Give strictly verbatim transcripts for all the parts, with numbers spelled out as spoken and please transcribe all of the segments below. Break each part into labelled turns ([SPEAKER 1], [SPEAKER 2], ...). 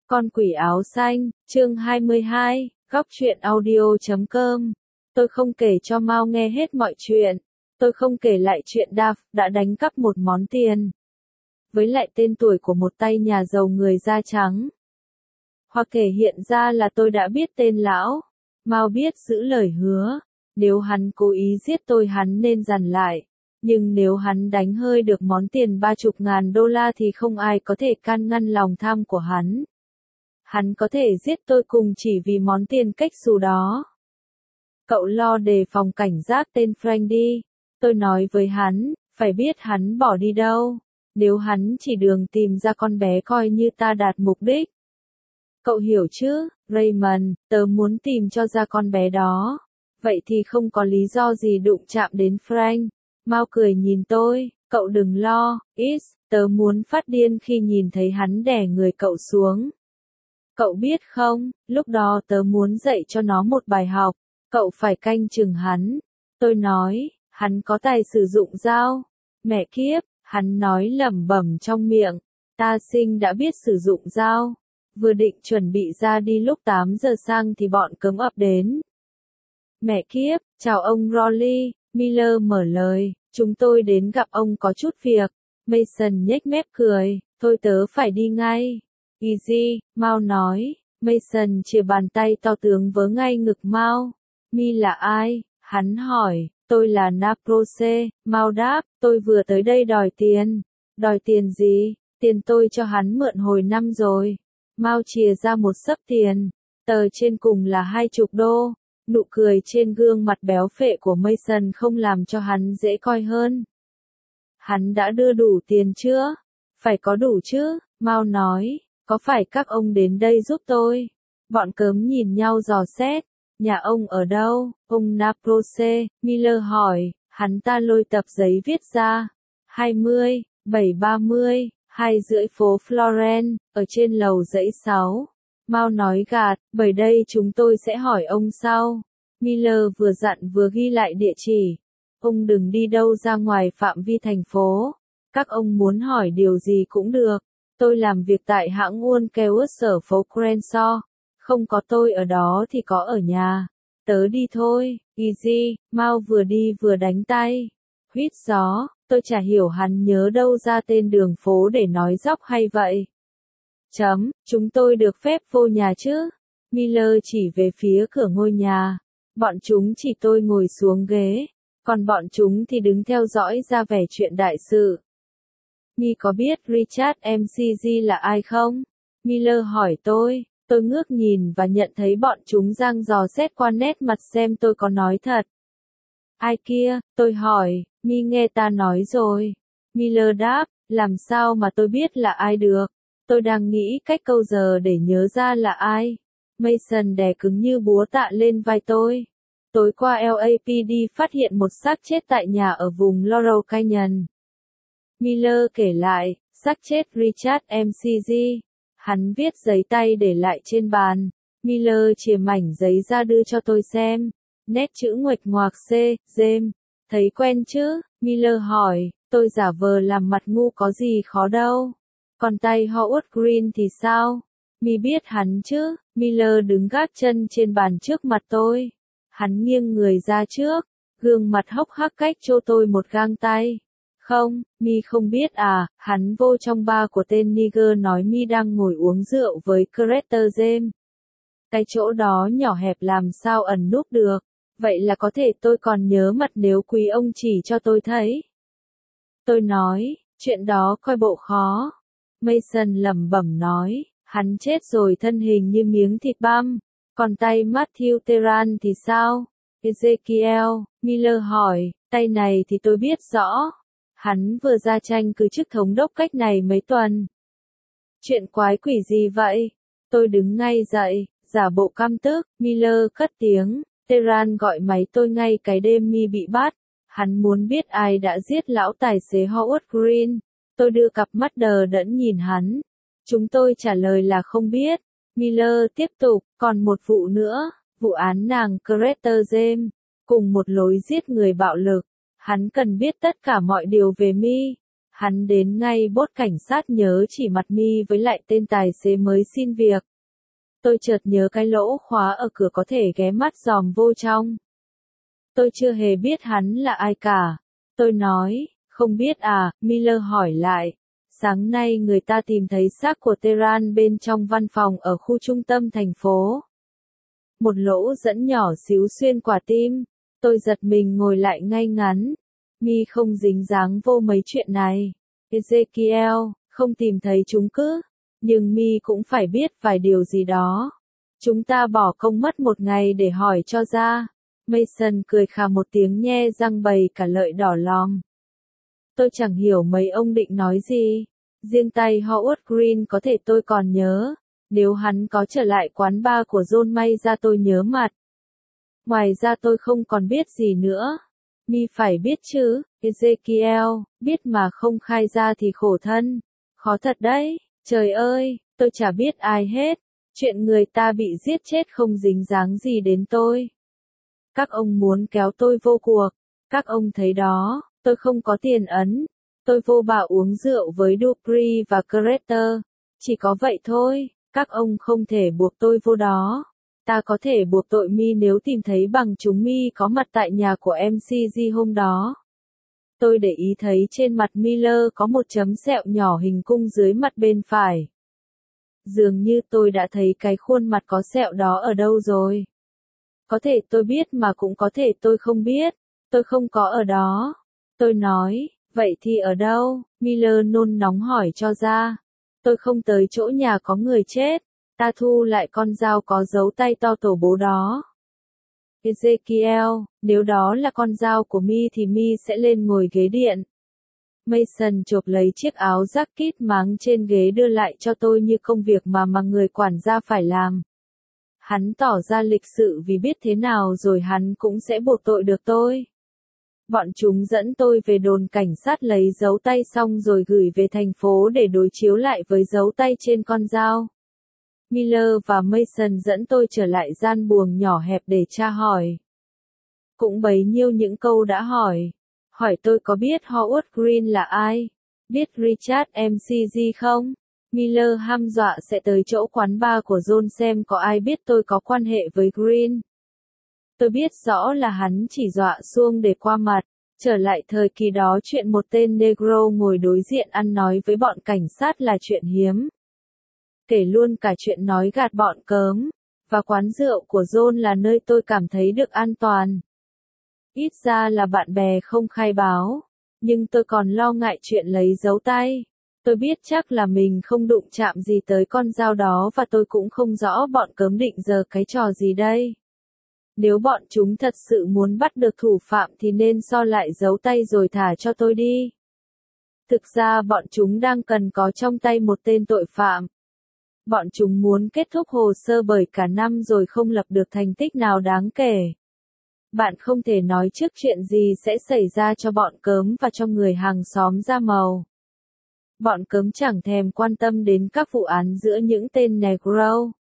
[SPEAKER 1] Con quỷ áo xanh, chương hai mươi hai, góc truyện audio chấm com. Tôi không kể cho Mao nghe hết mọi chuyện. Tôi không kể lại chuyện Daft đã đánh cắp một món tiền. Với lại tên tuổi của một tay nhà giàu người da trắng. Hoặc thể hiện ra là tôi đã biết tên lão. Mao biết giữ lời hứa. Nếu hắn cố ý giết tôi hắn nên dằn lại. Nhưng nếu hắn đánh hơi được món tiền ba chục ngàn đô la thì không ai có thể can ngăn lòng tham của hắn. Hắn có thể giết tôi cùng chỉ vì món tiền cách xù đó. Cậu lo đề phòng cảnh giác tên Frank đi. Tôi nói với hắn, phải biết hắn bỏ đi đâu. Nếu hắn chỉ đường tìm ra con bé coi như ta đạt mục đích. Cậu hiểu chứ, Raymond, tớ muốn tìm cho ra con bé đó. Vậy thì không có lý do gì đụng chạm đến Frank. Mao cười nhìn tôi, cậu đừng lo, Is, tớ muốn phát điên khi nhìn thấy hắn đè người cậu xuống. Cậu biết không, lúc đó tớ muốn dạy cho nó một bài học, cậu phải canh chừng hắn. Tôi nói, hắn có tài sử dụng dao. Mẹ kiếp, hắn nói lẩm bẩm trong miệng, ta sinh đã biết sử dụng dao. Vừa định chuẩn bị ra đi lúc tám giờ sang thì bọn cấm ập đến. Mẹ kiếp, chào ông Rolly, Miller mở lời, chúng tôi đến gặp ông có chút việc. Mason nhếch mép cười, thôi tớ phải đi ngay. Easy, Mao nói. Mason chìa bàn tay to tướng vớ ngay ngực Mao. Mi là ai? Hắn hỏi. Tôi là Naprose. Mao đáp, tôi vừa tới đây đòi tiền. Đòi tiền gì? Tiền tôi cho hắn mượn hồi năm rồi. Mao chìa ra một xấp tiền. Tờ trên cùng là hai chục đô. Nụ cười trên gương mặt béo phệ của Mason không làm cho hắn dễ coi hơn. Hắn đã đưa đủ tiền chưa? Phải có đủ chứ, Mao nói. Có phải các ông đến đây giúp tôi? Bọn cớm nhìn nhau dò xét. Nhà ông ở đâu? Ông Naprose, Miller hỏi. Hắn ta lôi tập giấy viết ra. hai mươi, bảy ba mươi, hai rưỡi phố Florence, ở trên lầu dãy sáu. Mao nói gạt, bởi đây chúng tôi sẽ hỏi ông sau. Miller vừa dặn vừa ghi lại địa chỉ. Ông đừng đi đâu ra ngoài phạm vi thành phố. Các ông muốn hỏi điều gì cũng được. Tôi làm việc tại hãng Woolworths ở phố Crenshaw. Không có tôi ở đó thì có ở nhà. Tớ đi thôi, Easy. Mao vừa đi vừa đánh tay. Huýt gió, tôi chả hiểu hắn nhớ đâu ra tên đường phố để nói dóc hay vậy. Chấm, chúng tôi được phép vô nhà chứ? Miller chỉ về phía cửa ngôi nhà. Bọn chúng chỉ tôi ngồi xuống ghế. Còn bọn chúng thì đứng theo dõi ra vẻ chuyện đại sự. Mi có biết Richard em xê giê là ai không? Miller hỏi tôi. Tôi ngước nhìn và nhận thấy bọn chúng giang dò xét qua nét mặt xem tôi có nói thật. Ai kia? Tôi hỏi. Mi nghe ta nói rồi. Miller đáp. Làm sao mà tôi biết là ai được? Tôi đang nghĩ cách câu giờ để nhớ ra là ai. Mason đè cứng như búa tạ lên vai tôi. Tối qua lờ a pê đê phát hiện một xác chết tại nhà ở vùng Laurel Canyon. Miller kể lại, xác chết Richard em xê giê. Hắn viết giấy tay để lại trên bàn. Miller chìa mảnh giấy ra đưa cho tôi xem. Nét chữ nguệch ngoạc C, James. Thấy quen chứ? Miller hỏi. Tôi giả vờ làm mặt ngu có gì khó đâu. Còn tay Howard Green thì sao? Mi biết hắn chứ? Miller đứng gác chân trên bàn trước mặt tôi. Hắn nghiêng người ra trước. Gương mặt hốc hác cách cho tôi một gang tay. Không, Mi không biết à, hắn vô trong bar của tên Nigger nói Mi đang ngồi uống rượu với Carter James. Cái chỗ đó nhỏ hẹp làm sao ẩn núp được, vậy là có thể tôi còn nhớ mặt nếu quý ông chỉ cho tôi thấy. Tôi nói, chuyện đó coi bộ khó. Mason lẩm bẩm nói, hắn chết rồi thân hình như miếng thịt băm, còn tay Matthew Teran thì sao? Ezekiel, Miller hỏi, tay này thì tôi biết rõ. Hắn vừa ra tranh cử chức thống đốc cách này mấy tuần. Chuyện quái quỷ gì vậy? Tôi đứng ngay dậy, giả bộ căm tức. Miller cất tiếng. Teran gọi máy tôi ngay cái đêm Mi bị bắt. Hắn muốn biết ai đã giết lão tài xế Howard Green. Tôi đưa cặp mắt đờ đẫn nhìn hắn. Chúng tôi trả lời là không biết. Miller tiếp tục, còn một vụ nữa, vụ án nàng Carter James, cùng một lối giết người bạo lực. Hắn cần biết tất cả mọi điều về Mi. Hắn đến ngay bốt cảnh sát nhớ chỉ mặt mi với lại tên tài xế mới xin việc. Tôi chợt nhớ cái lỗ khóa ở cửa có thể ghé mắt dòm vô trong. Tôi chưa hề biết hắn là ai cả. Tôi nói, không biết à, Miller hỏi lại. Sáng nay người ta tìm thấy xác của Tehran bên trong văn phòng ở khu trung tâm thành phố. Một lỗ dẫn nhỏ xíu xuyên quả tim. Tôi giật mình ngồi lại ngay ngắn. Mi không dính dáng vô mấy chuyện này. Ezekiel, không tìm thấy chúng cứ. Nhưng Mi cũng phải biết vài điều gì đó. Chúng ta bỏ công mất một ngày để hỏi cho ra. Mason cười khà một tiếng nhe răng bày cả lợi đỏ lòm. Tôi chẳng hiểu mấy ông định nói gì. Riêng tay Howard Green có thể tôi còn nhớ. Nếu hắn có trở lại quán bar của John may ra tôi nhớ mặt. Ngoài ra tôi không còn biết gì nữa. Mi phải biết chứ, Ezekiel, biết mà không khai ra thì khổ thân. Khó thật đấy, trời ơi, tôi chả biết ai hết. Chuyện người ta bị giết chết không dính dáng gì đến tôi. Các ông muốn kéo tôi vô cuộc. Các ông thấy đó, tôi không có tiền ấn. Tôi vô bả uống rượu với Dupree và Carter. Chỉ có vậy thôi, các ông không thể buộc tôi vô đó. Ta có thể buộc tội Mi nếu tìm thấy bằng chứng Mi có mặt tại nhà của em xê giê hôm đó. Tôi để ý thấy trên mặt Miller có một chấm sẹo nhỏ hình cung dưới mặt bên phải. Dường như tôi đã thấy cái khuôn mặt có sẹo đó ở đâu rồi. Có thể tôi biết mà cũng có thể tôi không biết. Tôi không có ở đó. Tôi nói, vậy thì ở đâu? Miller nôn nóng hỏi cho ra. Tôi không tới chỗ nhà có người chết. Ta thu lại con dao có dấu tay to tổ bố đó. Ezekiel, nếu đó là con dao của Mi thì Mi sẽ lên ngồi ghế điện. Mason chộp lấy chiếc áo jacket máng trên ghế đưa lại cho tôi như công việc mà mà người quản gia phải làm. Hắn tỏ ra lịch sự vì biết thế nào rồi hắn cũng sẽ buộc tội được tôi. Bọn chúng dẫn tôi về đồn cảnh sát lấy dấu tay xong rồi gửi về thành phố để đối chiếu lại với dấu tay trên con dao. Miller và Mason dẫn tôi trở lại gian buồng nhỏ hẹp để tra hỏi. Cũng bấy nhiêu những câu đã hỏi. Hỏi tôi có biết Howard Green là ai? Biết Richard em xê giê không? Miller hăm dọa sẽ tới chỗ quán bar của John xem có ai biết tôi có quan hệ với Green. Tôi biết rõ là hắn chỉ dọa xuông để qua mặt. Trở lại thời kỳ đó chuyện một tên Negro ngồi đối diện ăn nói với bọn cảnh sát là chuyện hiếm. Kể luôn cả chuyện nói gạt bọn cớm. Và quán rượu của John là nơi tôi cảm thấy được an toàn. Ít ra là bạn bè không khai báo. Nhưng tôi còn lo ngại chuyện lấy dấu tay. Tôi biết chắc là mình không đụng chạm gì tới con dao đó và tôi cũng không rõ bọn cớm định giờ cái trò gì đây. Nếu bọn chúng thật sự muốn bắt được thủ phạm thì nên so lại dấu tay rồi thả cho tôi đi. Thực ra bọn chúng đang cần có trong tay một tên tội phạm. Bọn chúng muốn kết thúc hồ sơ bởi cả năm rồi không lập được thành tích nào đáng kể. Bạn không thể nói trước chuyện gì sẽ xảy ra cho bọn cớm và cho người hàng xóm da màu. Bọn cớm chẳng thèm quan tâm đến các vụ án giữa những tên Negro.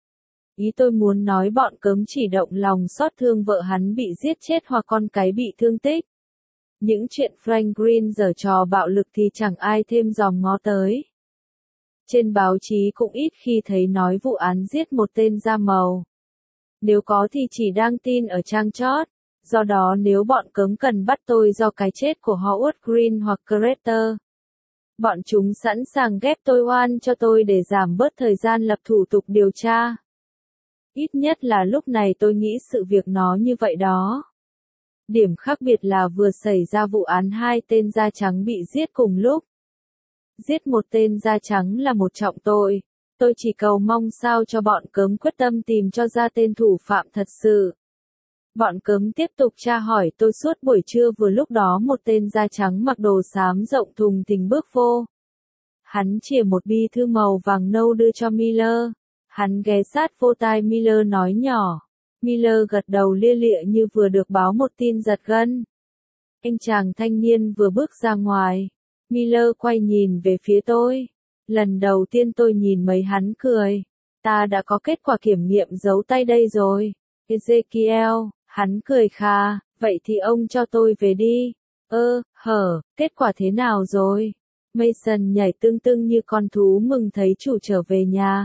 [SPEAKER 1] Ý tôi muốn nói bọn cớm chỉ động lòng xót thương vợ hắn bị giết chết hoặc con cái bị thương tích. Những chuyện Frank Green giở trò bạo lực thì chẳng ai thêm dòm ngó tới. Trên báo chí cũng ít khi thấy nói vụ án giết một tên da màu. Nếu có thì chỉ đăng tin ở trang chót. Do đó nếu bọn cớm cần bắt tôi do cái chết của Howard Green hoặc Carter, bọn chúng sẵn sàng ghép tôi oan cho tôi để giảm bớt thời gian lập thủ tục điều tra. Ít nhất là lúc này tôi nghĩ sự việc nó như vậy đó. Điểm khác biệt là vừa xảy ra vụ án hai tên da trắng bị giết cùng lúc. Giết một tên da trắng là một trọng tội. Tôi chỉ cầu mong sao cho bọn cớm quyết tâm tìm cho ra tên thủ phạm thật sự. Bọn cớm tiếp tục tra hỏi tôi suốt buổi trưa vừa lúc đó một tên da trắng mặc đồ xám rộng thùng thình bước vô. Hắn chìa một bi thư màu vàng nâu đưa cho Miller. Hắn ghé sát vô tai Miller nói nhỏ. Miller gật đầu lia lịa như vừa được báo một tin giật gân. Anh chàng thanh niên vừa bước ra ngoài. Miller quay nhìn về phía tôi. Lần đầu tiên tôi nhìn mấy hắn cười. Ta đã có kết quả kiểm nghiệm dấu tay đây rồi. Ezekiel, hắn cười kha, vậy thì ông cho tôi về đi. Ơ, hở, kết quả thế nào rồi? Mason nhảy tưng tưng như con thú mừng thấy chủ trở về nhà.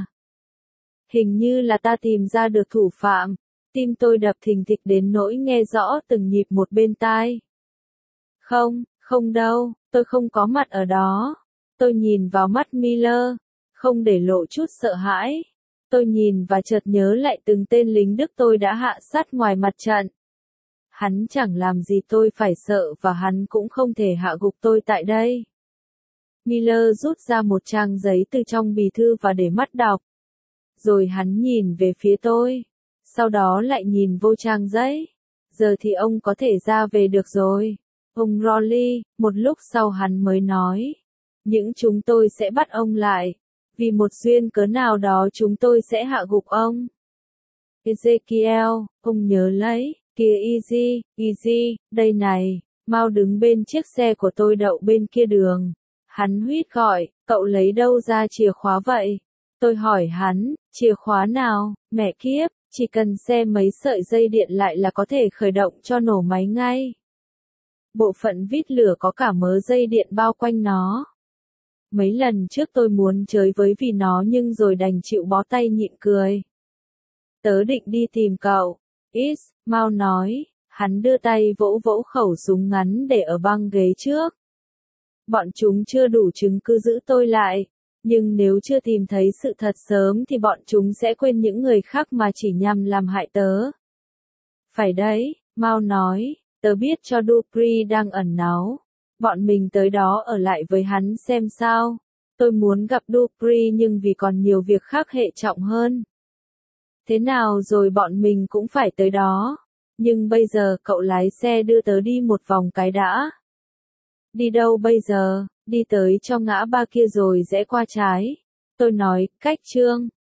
[SPEAKER 1] Hình như là ta tìm ra được thủ phạm. Tim tôi đập thình thịch đến nỗi nghe rõ từng nhịp một bên tai. Không, không đâu, tôi không có mặt ở đó. Tôi nhìn vào mắt Miller, không để lộ chút sợ hãi. Tôi nhìn và chợt nhớ lại từng tên lính Đức tôi đã hạ sát ngoài mặt trận. Hắn chẳng làm gì tôi phải sợ và hắn cũng không thể hạ gục tôi tại đây. Miller rút ra một trang giấy từ trong bì thư và để mắt đọc. Rồi hắn nhìn về phía tôi. Sau đó lại nhìn vô trang giấy. Giờ thì ông có thể ra về được rồi. Ông Rowley, một lúc sau hắn mới nói. Những chúng tôi sẽ bắt ông lại. Vì một duyên cớ nào đó chúng tôi sẽ hạ gục ông. Ezekiel, ông nhớ lấy, kìa Easy, Easy, đây này, mau đứng bên chiếc xe của tôi đậu bên kia đường. Hắn huýt gọi, cậu lấy đâu ra chìa khóa vậy? Tôi hỏi hắn, chìa khóa nào, mẹ kiếp, chỉ cần xe mấy sợi dây điện lại là có thể khởi động cho nổ máy ngay. Bộ phận vít lửa có cả mớ dây điện bao quanh nó. Mấy lần trước tôi muốn chơi với vì nó nhưng rồi đành chịu bó tay nhịn cười. Tớ định đi tìm cậu. Is, mau nói, hắn đưa tay vỗ vỗ khẩu súng ngắn để ở băng ghế trước. Bọn chúng chưa đủ chứng cứ giữ tôi lại, nhưng nếu chưa tìm thấy sự thật sớm thì bọn chúng sẽ quên những người khác mà chỉ nhằm làm hại tớ. Phải đấy, mau nói, tớ biết cho Dupree đang ẩn náu. Bọn mình tới đó ở lại với hắn xem sao. Tôi muốn gặp Dupree nhưng vì còn nhiều việc khác hệ trọng hơn. Thế nào rồi bọn mình cũng phải tới đó. Nhưng bây giờ cậu lái xe đưa tớ đi một vòng cái đã. Đi đâu bây giờ? Đi tới cho ngã ba kia rồi rẽ qua trái. Tôi nói, cách Trương.